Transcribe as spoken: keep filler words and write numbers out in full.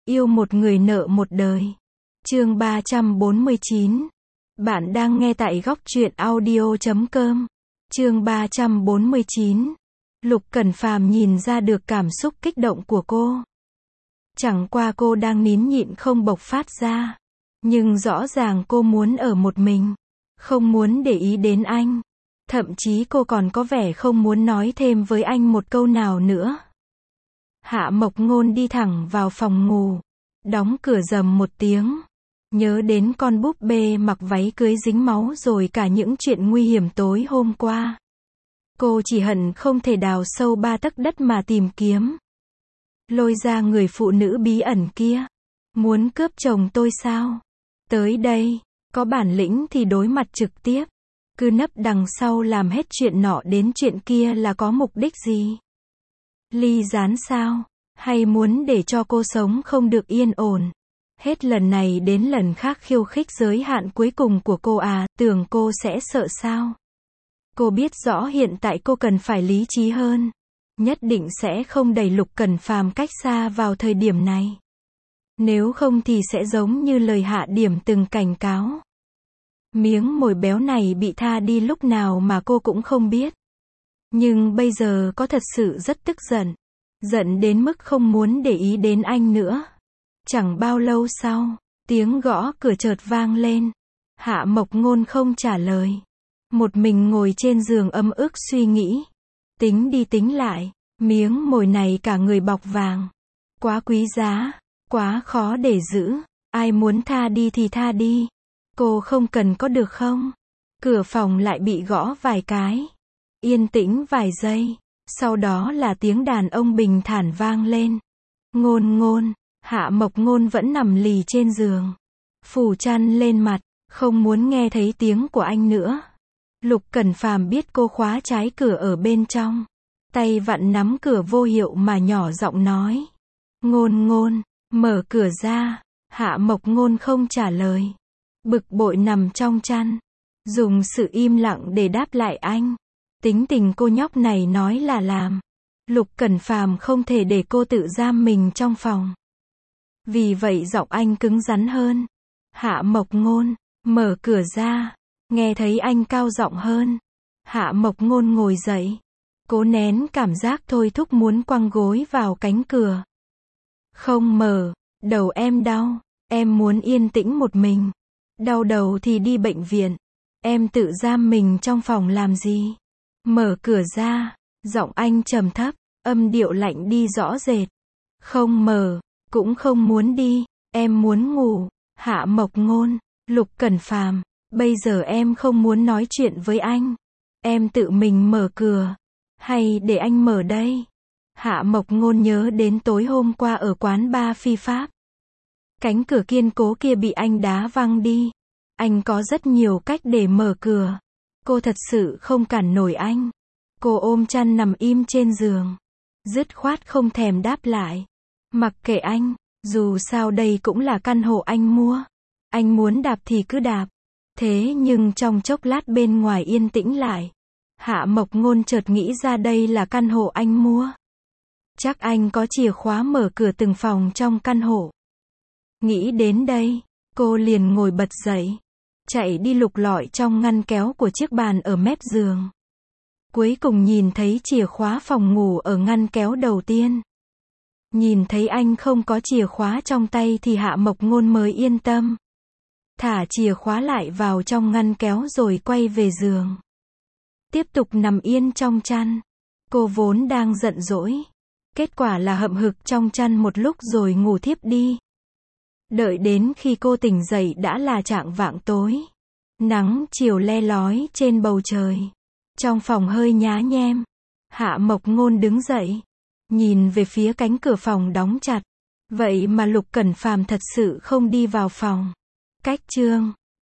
Yêu một người nợ một đời. Chương ba trăm bốn mươi chín. Bạn đang nghe tại góc truyện audio chấm com. Chương ba trăm bốn mươi chín. Lục Cẩn Phàm nhìn ra được cảm xúc kích động của cô. Chẳng qua cô đang nín nhịn không bộc phát ra. Nhưng rõ ràng cô muốn ở một mình. Không muốn để ý đến anh. Thậm chí cô còn có vẻ không muốn nói thêm với anh một câu nào nữa. Hạ Mộc Ngôn đi thẳng vào phòng ngủ. Đóng cửa rầm một tiếng. Nhớ đến con búp bê mặc váy cưới dính máu rồi cả những chuyện nguy hiểm tối hôm qua. Cô chỉ hận không thể đào sâu ba tấc đất mà tìm kiếm. Lôi ra người phụ nữ bí ẩn kia. Muốn cướp chồng tôi sao? Tới đây, có bản lĩnh thì đối mặt trực tiếp. Cứ nấp đằng sau làm hết chuyện nọ đến chuyện kia là có mục đích gì? Ly gián sao? Hay muốn để cho cô sống không được yên ổn? Hết lần này đến lần khác khiêu khích giới hạn cuối cùng của cô à, tưởng cô sẽ sợ sao? Cô biết rõ hiện tại cô cần phải lý trí hơn. Nhất định sẽ không đẩy Lục Cẩn Phàm cách xa vào thời điểm này. Nếu không thì sẽ giống như lời Hạ Điểm từng cảnh cáo. Miếng mồi béo này bị tha đi lúc nào mà cô cũng không biết. Nhưng bây giờ có thật sự rất tức giận. Giận đến mức không muốn để ý đến anh nữa. Chẳng bao lâu sau, tiếng gõ cửa chợt vang lên. Hạ Mộc Ngôn không trả lời. Một mình ngồi trên giường âm ức suy nghĩ. Tính đi tính lại, miếng mồi này cả người bọc vàng. Quá quý giá, quá khó để giữ. Ai muốn tha đi thì tha đi. Cô không cần có được không? Cửa phòng lại bị gõ vài cái. Yên tĩnh vài giây. Sau đó là tiếng đàn ông bình thản vang lên. Ngôn Ngôn. Hạ Mộc Ngôn vẫn nằm lì trên giường. Phủ chăn lên mặt. Không muốn nghe thấy tiếng của anh nữa. Lục Cẩn Phàm biết cô khóa trái cửa ở bên trong. Tay vặn nắm cửa vô hiệu mà nhỏ giọng nói. Ngôn Ngôn. Mở cửa ra. Hạ Mộc Ngôn không trả lời. Bực bội nằm trong chăn. Dùng sự im lặng để đáp lại anh. Tính tình cô nhóc này nói là làm. Lục Cẩn Phàm không thể để cô tự giam mình trong phòng. Vì vậy giọng anh cứng rắn hơn. Hạ Mộc Ngôn. Mở cửa ra. Nghe thấy anh cao giọng hơn. Hạ Mộc Ngôn ngồi dậy. Cố nén cảm giác thôi thúc muốn quăng gối vào cánh cửa. Không mở. Đầu em đau. Em muốn yên tĩnh một mình. Đau đầu thì đi bệnh viện. Em tự giam mình trong phòng làm gì? Mở cửa ra. Giọng anh trầm thấp. Âm điệu lạnh đi rõ rệt. Không mở. Cũng không muốn đi. Em muốn ngủ. Hạ Mộc Ngôn. Lục Cẩn Phàm. Bây giờ em không muốn nói chuyện với anh. Em tự mình mở cửa. Hay để anh mở đây? Hạ Mộc Ngôn nhớ đến tối hôm qua ở quán bar phi pháp. Cánh cửa kiên cố kia bị anh đá văng đi. Anh có rất nhiều cách để mở cửa. Cô thật sự không cản nổi anh. Cô ôm chăn nằm im trên giường. Dứt khoát không thèm đáp lại. Mặc kệ anh, dù sao đây cũng là căn hộ anh mua. Anh muốn đạp thì cứ đạp. Thế nhưng trong chốc lát bên ngoài yên tĩnh lại. Hạ Mộc Ngôn chợt nghĩ ra đây là căn hộ anh mua. Chắc anh có chìa khóa mở cửa từng phòng trong căn hộ. Nghĩ đến đây, cô liền ngồi bật dậy. Chạy đi lục lọi trong ngăn kéo của chiếc bàn ở mép giường. Cuối cùng nhìn thấy chìa khóa phòng ngủ ở ngăn kéo đầu tiên. Nhìn thấy anh không có chìa khóa trong tay thì Hạ Mộc Ngôn mới yên tâm. Thả chìa khóa lại vào trong ngăn kéo rồi quay về giường. Tiếp tục nằm yên trong chăn. Cô vốn đang giận dỗi. Kết quả là hậm hực trong chăn một lúc rồi ngủ thiếp đi. Đợi đến khi cô tỉnh dậy đã là chạng vạng tối. Nắng chiều le lói trên bầu trời. Trong phòng hơi nhá nhem. Hạ Mộc Ngôn đứng dậy. Nhìn về phía cánh cửa phòng đóng chặt. Vậy mà Lục Cẩn Phàm thật sự không đi vào phòng. Cách chương